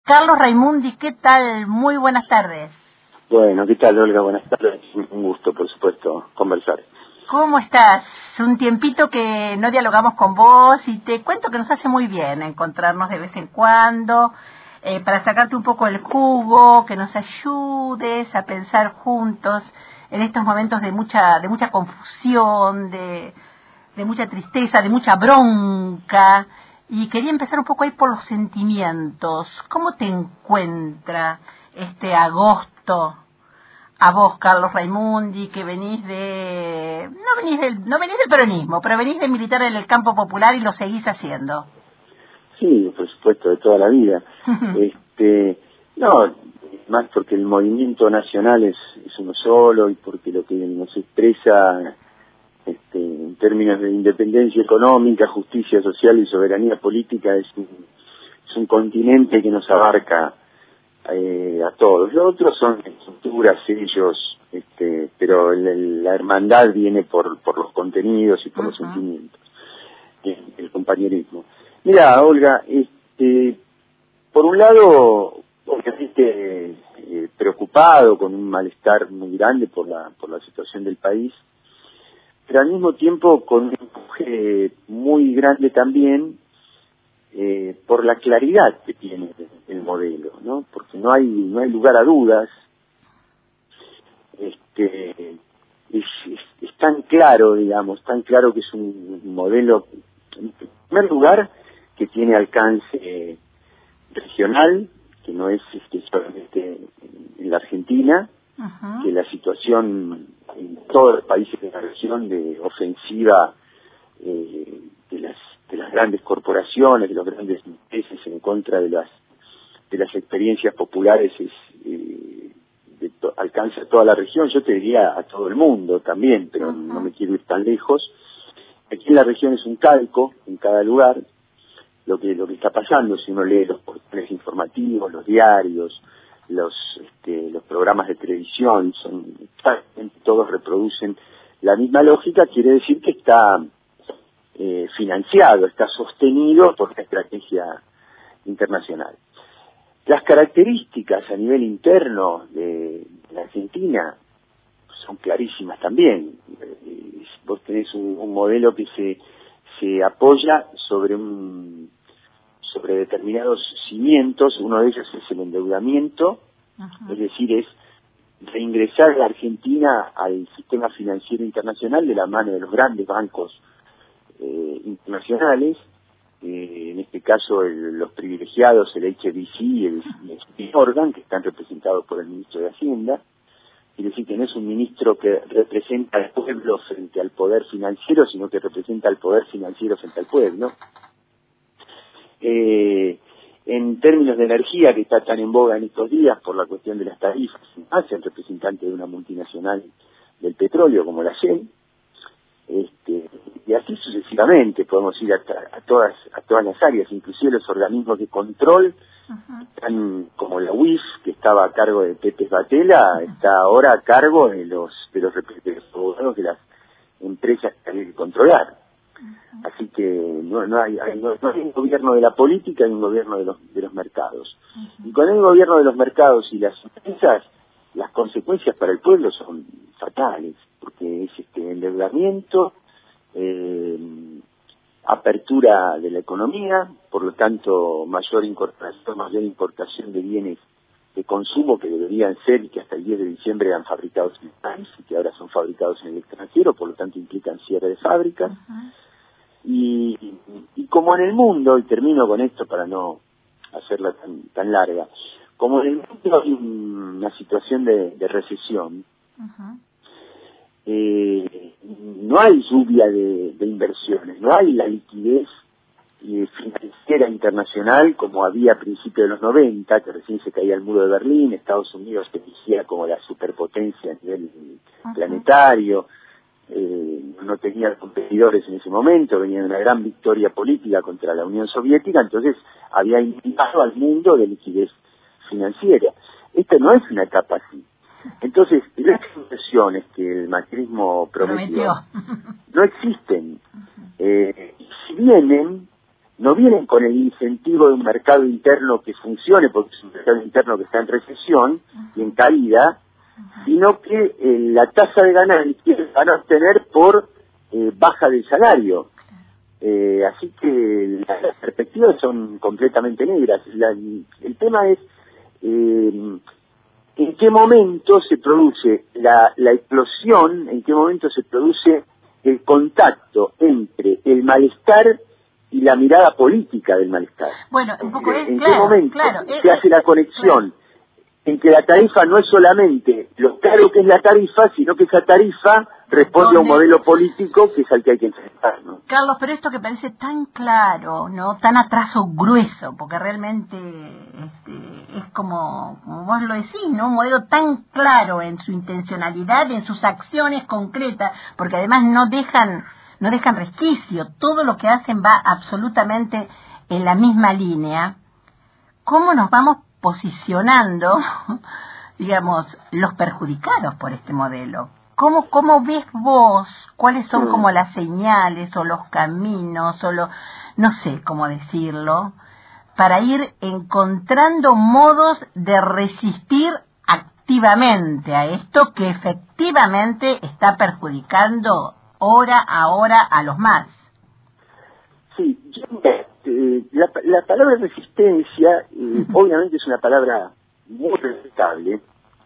Carlos Raimundi, ¿qué tal? Muy buenas tardes. Bueno, ¿qué tal, Olga? Buenas tardes. Un gusto, por supuesto, conversar. ¿Cómo estás? Un tiempito que no dialogamos con vos y te cuento que nos hace muy bien encontrarnos de vez en cuando para sacarte un poco el jugo, que nos ayudes a pensar juntos en estos momentos de mucha confusión, de mucha tristeza, de mucha bronca. Y quería empezar un poco ahí por los sentimientos. ¿Cómo te encuentra este agosto a vos, Carlos Raimundi, que venís no venís del peronismo, pero venís de militar en el campo popular y lo seguís haciendo? Sí, por supuesto, de toda la vida. No, más porque el movimiento nacional es uno solo y porque lo que nos expresa en términos de independencia económica, justicia social y soberanía política es un continente que nos abarca a todos. Los otros son estructuras, sellos, pero la hermandad viene por los contenidos y por los sentimientos, el compañerismo. Mira, Olga, por un lado, obviamente preocupado, con un malestar muy grande por la situación del país, pero al mismo tiempo con un empuje muy grande también por la claridad que tiene el modelo, ¿no? Porque no hay lugar a dudas. Es tan claro, digamos, tan claro que es un modelo, en primer lugar, que tiene alcance regional, que no es solamente en la Argentina, que la situación en todos los países de la región de ofensiva de las grandes corporaciones, de los grandes intereses en contra de las experiencias populares alcanza toda la región, yo te diría a todo el mundo también, pero no me quiero ir tan lejos. Aquí en la región es un calco en cada lugar lo que está pasando. Si uno lee los portales informativos, los diarios, los programas de televisión, todos reproducen la misma lógica. Quiere decir que está financiado, está sostenido por la estrategia internacional. Las características a nivel interno de la Argentina son clarísimas también. Vos tenés un modelo que se apoya sobre determinados cimientos. Uno de ellos es el endeudamiento, es decir, es reingresar a la Argentina al sistema financiero internacional de la mano de los grandes bancos internacionales, en este caso los privilegiados, el HSBC y el JP Morgan, que están representados por el ministro de Hacienda. Quiere decir que no es un ministro que representa al pueblo frente al poder financiero, sino que representa al poder financiero frente al pueblo. En términos de energía, que está tan en boga en estos días por la cuestión de las tarifas, hace el representante de una multinacional del petróleo como la Shell, y así sucesivamente podemos ir a todas las áreas, inclusive los organismos de control, tan como la UIF, que estaba a cargo de Pepe Batela, está ahora a cargo de los abogados de las empresas que hay que controlar. Así que no hay un gobierno de la política, hay un gobierno de los mercados. Y con el gobierno de los mercados y las empresas, las consecuencias para el pueblo son fatales, porque es endeudamiento, apertura de la economía, por lo tanto mayor importación de bienes de consumo que deberían ser y que hasta el 10 de diciembre eran fabricados en el país y que ahora son fabricados en el extranjero, por lo tanto implican cierre de fábricas. Y como en el mundo, y termino con esto para no hacerla tan larga, como en el mundo hay una situación de recesión, no hay lluvia de inversiones, no hay la liquidez financiera internacional como había a principios de los 90, que recién se caía el muro de Berlín, Estados Unidos se erigía como la superpotencia a nivel planetario, no tenía competidores en ese momento, venía de una gran victoria política contra la Unión Soviética, entonces había invitado al mundo de liquidez financiera. Esta no es una etapa así. Entonces, las inversiones que el macrismo prometió no existen. Si vienen, no vienen con el incentivo de un mercado interno que funcione, porque es un mercado interno que está en recesión y en caída, sino que la tasa de ganancias van a obtener por baja del salario. Así que las perspectivas son completamente negras. El tema es en qué momento se produce la explosión, en qué momento se produce el contacto entre el malestar y la mirada política del malestar. Bueno, un poco ¿En qué momento se hace la conexión en que la tarifa no es solamente lo caro que es la tarifa, sino que esa tarifa responde a un modelo político que es al que hay que enfrentar, ¿no? Carlos, pero esto que parece tan claro, ¿no? Tan a trazo grueso, porque realmente es como vos lo decís, ¿no? Un modelo tan claro en su intencionalidad, en sus acciones concretas, porque además no dejan resquicio, todo lo que hacen va absolutamente en la misma línea. ¿Cómo nos vamos posicionando, digamos, los perjudicados por este modelo? ¿Cómo ves vos? ¿Cuáles son como las señales o los caminos o no sé cómo decirlo, para ir encontrando modos de resistir activamente a esto que efectivamente está perjudicando hora a hora a los más? Sí, la palabra resistencia obviamente es una palabra muy respetable,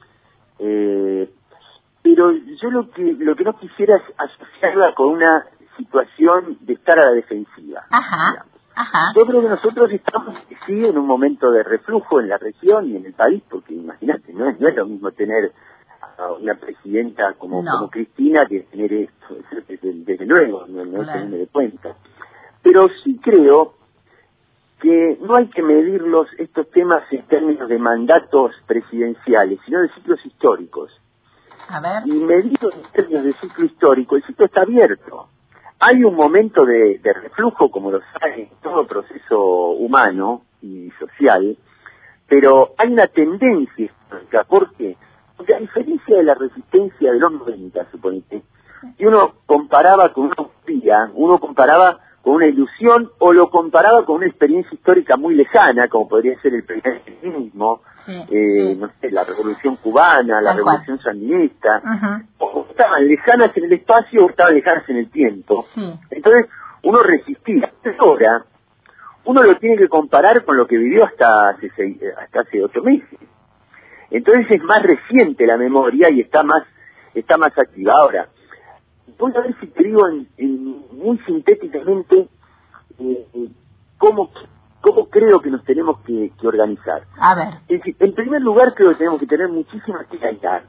pero yo lo que no quisiera es asociarla con una situación de estar a la defensiva. Ajá. Yo creo que nosotros estamos sí en un momento de reflujo en la región y en el país, porque imagínate, no es lo mismo tener a una presidenta como Cristina que tener esto, desde luego, no se me dé cuenta. Pero sí creo que no hay que medirlos estos temas en términos de mandatos presidenciales, sino de ciclos históricos. A ver. Y medido en términos de ciclo histórico, el ciclo está abierto. Hay un momento de reflujo, como lo sabe en todo proceso humano y social, pero hay una tendencia histórica. ¿Por qué? Porque a diferencia de la resistencia de los 90, suponete, si uno comparaba con una utopía, uno comparaba con una ilusión o lo comparaba con una experiencia histórica muy lejana, como podría ser el primer feminismo, no sé, la Revolución Cubana, la Revolución Sandinista, o estaban lejanas en el espacio o estaban lejanas en el tiempo. Entonces, uno resistía. Ahora, uno lo tiene que comparar con lo que vivió hasta hace 8 meses. Entonces es más reciente la memoria y está más activa. Ahora, voy a ver si te digo muy sintéticamente cómo creo que nos tenemos que organizar. A ver. Es decir, en primer lugar, creo que tenemos que tener muchísima claridad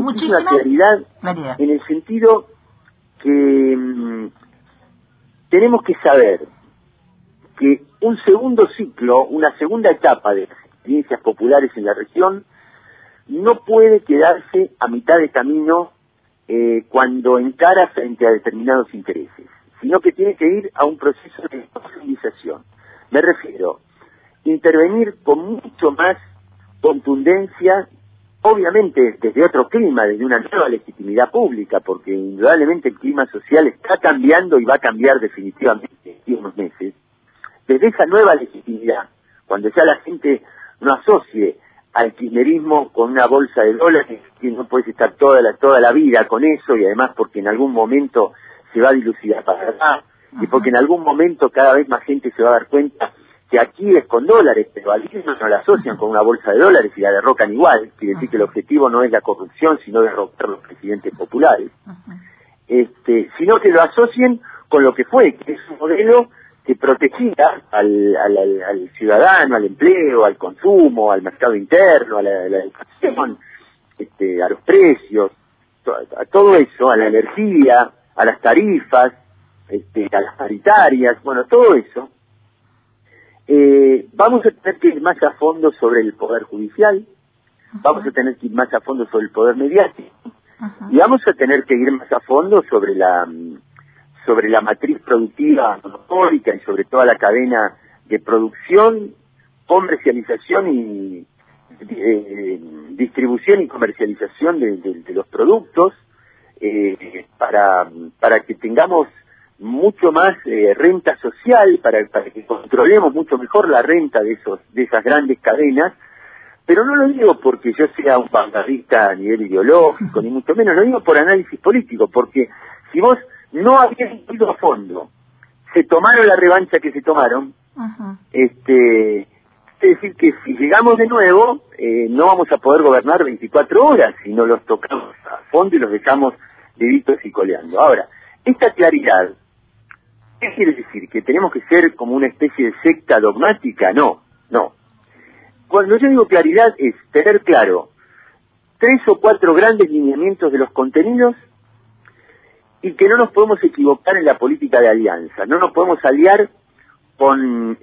en el sentido que tenemos que saber que un segundo ciclo, una segunda etapa de las experiencias populares en la región no puede quedarse a mitad de camino cuando encara frente a determinados intereses, sino que tiene que ir a un proceso de profundización. Me refiero, intervenir con mucho más contundencia, obviamente desde otro clima, desde una nueva legitimidad pública, porque indudablemente el clima social está cambiando y va a cambiar definitivamente en unos meses. Desde esa nueva legitimidad, cuando ya la gente no asocie al kirchnerismo con una bolsa de dólares, que no puedes estar toda la vida con eso, y además porque en algún momento se va a dilucidar para verdad, y porque en algún momento cada vez más gente se va a dar cuenta que aquí es con dólares, pero al kirchnerismo no la asocian con una bolsa de dólares y la derrocan igual. Quiere decir que el objetivo no es la corrupción, sino derrocar los presidentes populares. Sino que lo asocien con lo que fue, que es un modelo que protegía al ciudadano, al empleo, al consumo, al mercado interno, a la educación, a los precios, a todo eso, a la energía, a las tarifas, a las paritarias, bueno, todo eso. Vamos a tener que ir más a fondo sobre el poder judicial, vamos a tener que ir más a fondo sobre el poder mediático, y vamos a tener que ir más a fondo sobre la matriz productiva monopólica y sobre toda la cadena de producción, comercialización y distribución y comercialización de los productos, para que tengamos mucho más renta social para que controlemos mucho mejor la renta de esas grandes cadenas, pero no lo digo porque yo sea un vanguardista a nivel ideológico, ni mucho menos, lo digo por análisis político, porque si vos no habías ido a fondo, se tomaron la revancha que se tomaron, es decir que si llegamos de nuevo, no vamos a poder gobernar 24 horas si no los tocamos a fondo y los dejamos vivitos y coleando. Ahora, esta claridad, ¿qué quiere decir? ¿Que tenemos que ser como una especie de secta dogmática? No. Cuando yo digo claridad es tener claro 3 o 4 grandes lineamientos de los contenidos y que no nos podemos equivocar en la política de alianza. No nos podemos aliar con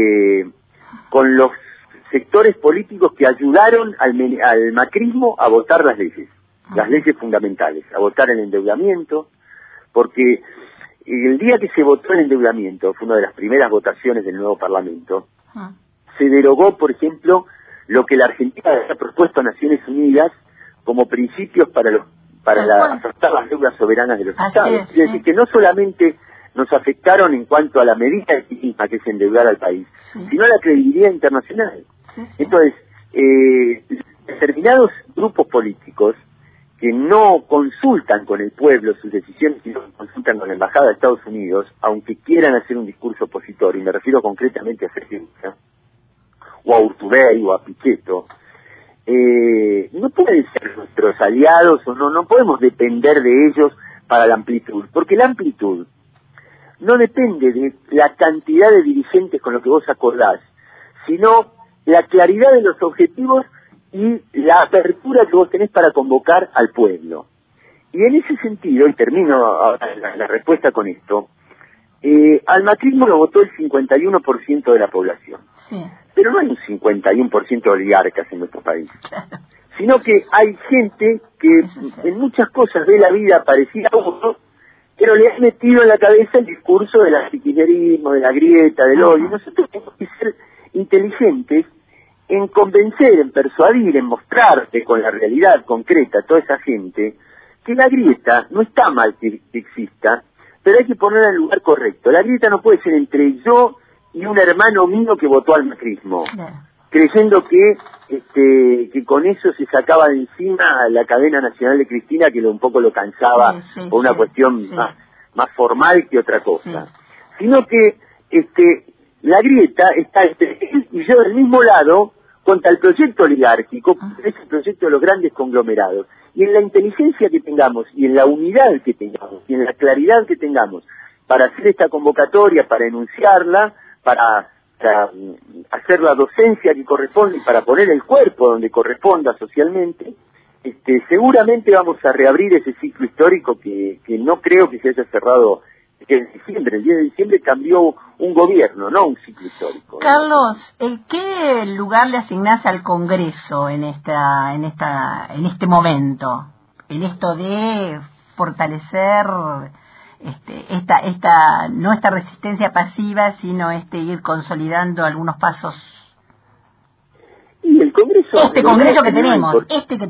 los sectores políticos que ayudaron al macrismo a votar las leyes fundamentales, a votar el endeudamiento, porque el día que se votó el endeudamiento, fue una de las primeras votaciones del nuevo Parlamento, se derogó, por ejemplo, lo que la Argentina había propuesto a Naciones Unidas como principios para afectar las deudas soberanas de los Estados. Es decir, que no solamente nos afectaron en cuanto a la medida misma que es endeudar al país, sino a la credibilidad internacional. Entonces, determinados grupos políticos que no consultan con el pueblo sus decisiones y no consultan con la Embajada de Estados Unidos, aunque quieran hacer un discurso opositor, y me refiero concretamente a Fernández, o a Urtubey, o a Pichetto, no pueden ser nuestros aliados, o no podemos depender de ellos para la amplitud, porque la amplitud no depende de la cantidad de dirigentes con los que vos acordás, sino la claridad de los objetivos y la apertura que vos tenés para convocar al pueblo. Y en ese sentido, y termino ahora la respuesta con esto, al macrismo lo votó el 51% de la población. Pero no hay un 51% de oligarcas en nuestro país, sino que hay gente que en muchas cosas ve la vida parecida a uno, pero le ha metido en la cabeza el discurso del antikirchnerismo, de la grieta, del odio. Nosotros tenemos que ser inteligentes en convencer, en persuadir, en mostrarte con la realidad concreta a toda esa gente que la grieta no está mal que exista, pero hay que ponerla en el lugar correcto. La grieta no puede ser entre yo y un hermano mío que votó al macrismo, creyendo que con eso se sacaba de encima a la cadena nacional de Cristina, que un poco lo cansaba por una cuestión más formal que otra cosa, sino que la grieta está entre él y yo del mismo lado contra el proyecto oligárquico, es el proyecto de los grandes conglomerados, y en la inteligencia que tengamos, y en la unidad que tengamos, y en la claridad que tengamos para hacer esta convocatoria, para enunciarla, para hacer la docencia que corresponde y para poner el cuerpo donde corresponda socialmente, seguramente vamos a reabrir ese ciclo histórico que no creo que se haya cerrado en diciembre. El 10 de diciembre cambió un gobierno, no un ciclo histórico. Carlos, ¿qué lugar le asignás al Congreso en este momento? En esto de fortalecer no esta resistencia pasiva, sino ir consolidando algunos pasos. Y el Congreso... Este Congreso que tenemos.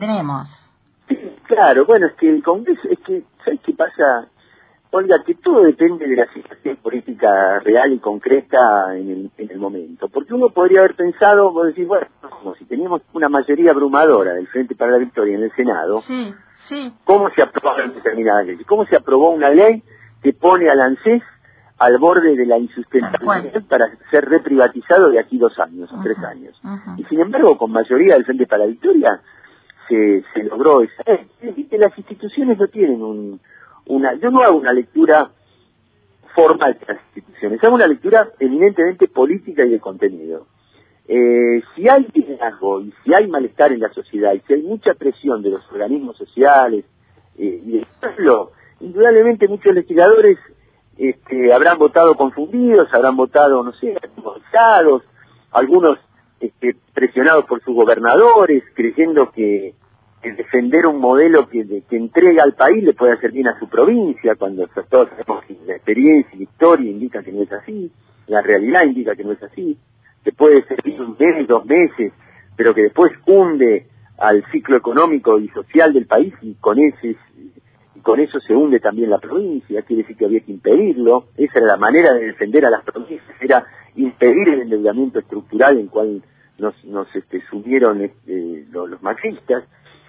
Claro, bueno, es que el Congreso, ¿sabes qué pasa, Olga? Que todo depende de la situación política real y concreta en el momento. Porque uno podría haber pensado, vos decís, bueno, como si teníamos una mayoría abrumadora del Frente para la Victoria en el Senado, ¿cómo se aprobaron determinadas leyes? ¿Cómo se aprobó una ley que pone al ANSES al borde de la insustentabilidad para ser reprivatizado de aquí 2 años o 3 años? Y sin embargo, con mayoría del Frente para la Victoria, se logró esa ley. Las instituciones no tienen yo no hago una lectura formal de las instituciones, hago una lectura eminentemente política y de contenido. Si hay liderazgo y si hay malestar en la sociedad y si hay mucha presión de los organismos sociales y del pueblo, indudablemente muchos legisladores habrán votado confundidos, habrán votado, no sé, atemorizados, algunos presionados por sus gobernadores, creyendo que defender un modelo que entrega al país le puede hacer bien a su provincia, cuando todos sabemos que la experiencia y la historia indica que no es así, la realidad indica que no es así, que puede servir 1 mes, 2 meses, pero que después hunde al ciclo económico y social del país y con con eso se hunde también la provincia, quiere decir que había que impedirlo. Esa era la manera de defender a las provincias, era impedir el endeudamiento estructural en cual nos sumieron los macristas.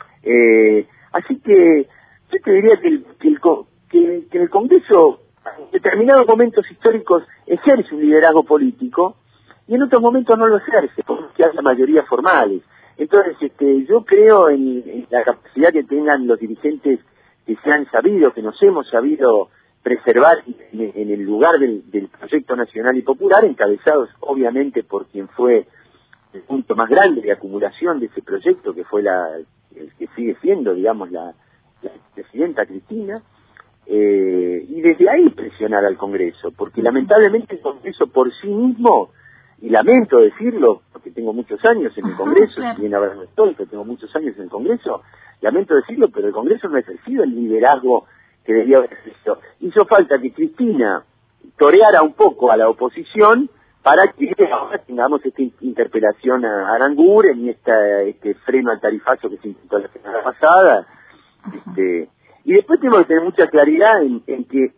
Así que yo te diría que en el Congreso, en determinados momentos históricos, ejerce un liderazgo político y en otros momentos no lo ejerce, porque hay mayorías formales. Entonces, yo creo en la capacidad que tengan los dirigentes que se han sabido, que nos hemos sabido preservar en el lugar del proyecto nacional y popular, encabezados obviamente por quien fue el punto más grande de acumulación de ese proyecto, que fue el que sigue siendo, digamos, la presidenta Cristina, y desde ahí presionar al Congreso, porque lamentablemente el Congreso por sí mismo, y lamento decirlo, porque tengo muchos años en el Congreso, claro. si bien ahora no estoy, pero tengo muchos años en el Congreso, lamento decirlo, pero el Congreso no ha ejercido el liderazgo que debía haber ejercido. Hizo falta que Cristina toreara un poco a la oposición para que ahora tengamos esta interpelación a Aranguren y este freno al tarifazo que se intentó la semana pasada. Y después tenemos que tener mucha claridad en que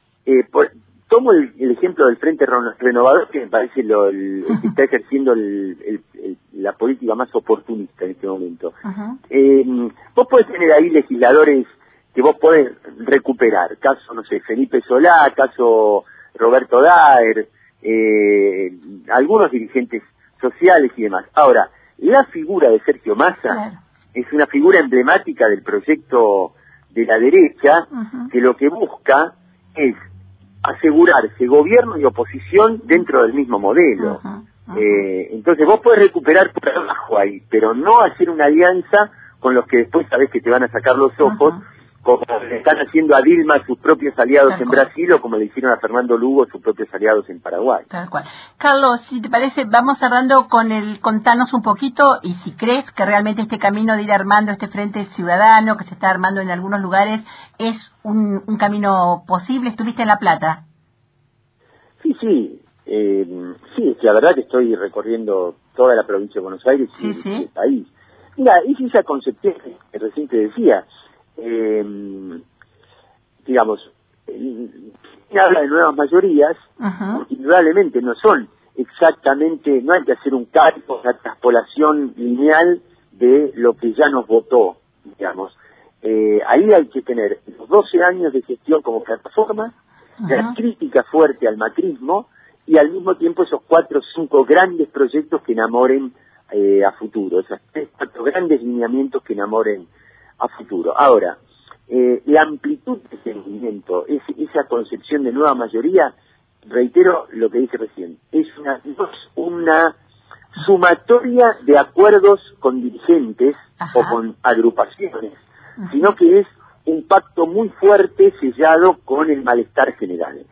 tomo el ejemplo del Frente Renovador, que me parece el que está ejerciendo la política más oportunista en este momento. Vos podés tener ahí legisladores que vos podés recuperar, caso, no sé, Felipe Solá, caso Roberto Daer, algunos dirigentes sociales y demás. Ahora, la figura de Sergio Massa es una figura emblemática del proyecto de la derecha, que lo que busca es asegurarse gobierno y oposición dentro del mismo modelo. Entonces vos podés recuperar por abajo ahí, pero no hacer una alianza con los que después sabés que te van a sacar los ojos, como le están haciendo a Dilma sus propios aliados en Brasil, o como le hicieron a Fernando Lugo sus propios aliados en Paraguay. Tal cual. Carlos, si te parece, vamos cerrando contanos un poquito, y si crees que realmente este camino de ir armando este Frente Ciudadano que se está armando en algunos lugares es un camino posible. ¿Estuviste en La Plata? Sí, la verdad que estoy recorriendo toda la provincia de Buenos Aires y el país. Mira, es esa concepción que recién te decía. Digamos, habla de nuevas mayorías, indudablemente no son exactamente, no hay que hacer un cálculo, una traspolación lineal de lo que ya nos votó, digamos. Ahí hay que tener los 12 años de gestión como plataforma, la crítica fuerte al macrismo, y al mismo tiempo esos 4 o 5 grandes proyectos que enamoren a futuro, esos 3 o 4 grandes lineamientos que enamoren a futuro. Ahora, la amplitud de ese movimiento, esa concepción de nueva mayoría, reitero lo que dije recién, es una sumatoria de acuerdos con dirigentes o con agrupaciones, sino que es un pacto muy fuerte sellado con el malestar general.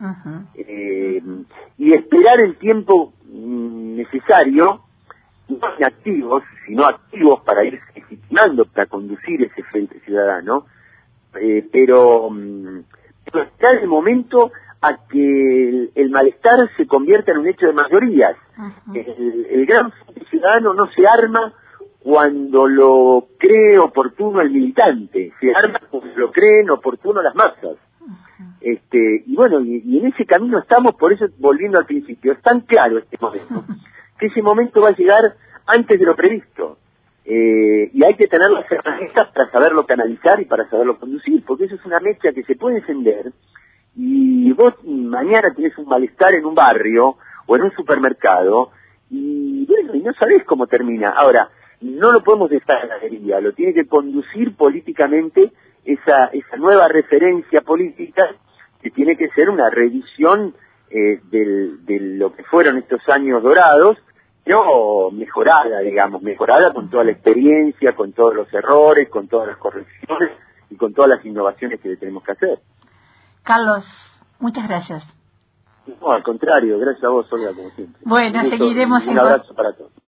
Y esperar el tiempo necesario, no inactivos, sino activos para ir legitimando, para conducir ese Frente Ciudadano, pero esperar el momento a que el malestar se convierta en un hecho de mayorías. El gran Frente Ciudadano no se arma cuando lo cree oportuno el militante, se arma cuando lo creen oportuno las masas. Y bueno, y en ese camino estamos, por eso, volviendo al principio, es tan claro este momento, que ese momento va a llegar antes de lo previsto, y hay que tener las herramientas para saberlo canalizar y para saberlo conducir, porque eso es una mecha que se puede encender, y vos mañana tenés un malestar en un barrio o en un supermercado, y bueno, y no sabés cómo termina. Ahora, no lo podemos dejar en la galería, lo tiene que conducir políticamente esa nueva referencia política, que tiene que ser una revisión de lo que fueron estos años dorados, pero mejorada, digamos, mejorada con toda la experiencia, con todos los errores, con todas las correcciones y con todas las innovaciones que le tenemos que hacer. Carlos, muchas gracias. No, al contrario, gracias a vos, Olga, como siempre. Bueno, seguiremos un abrazo para todos.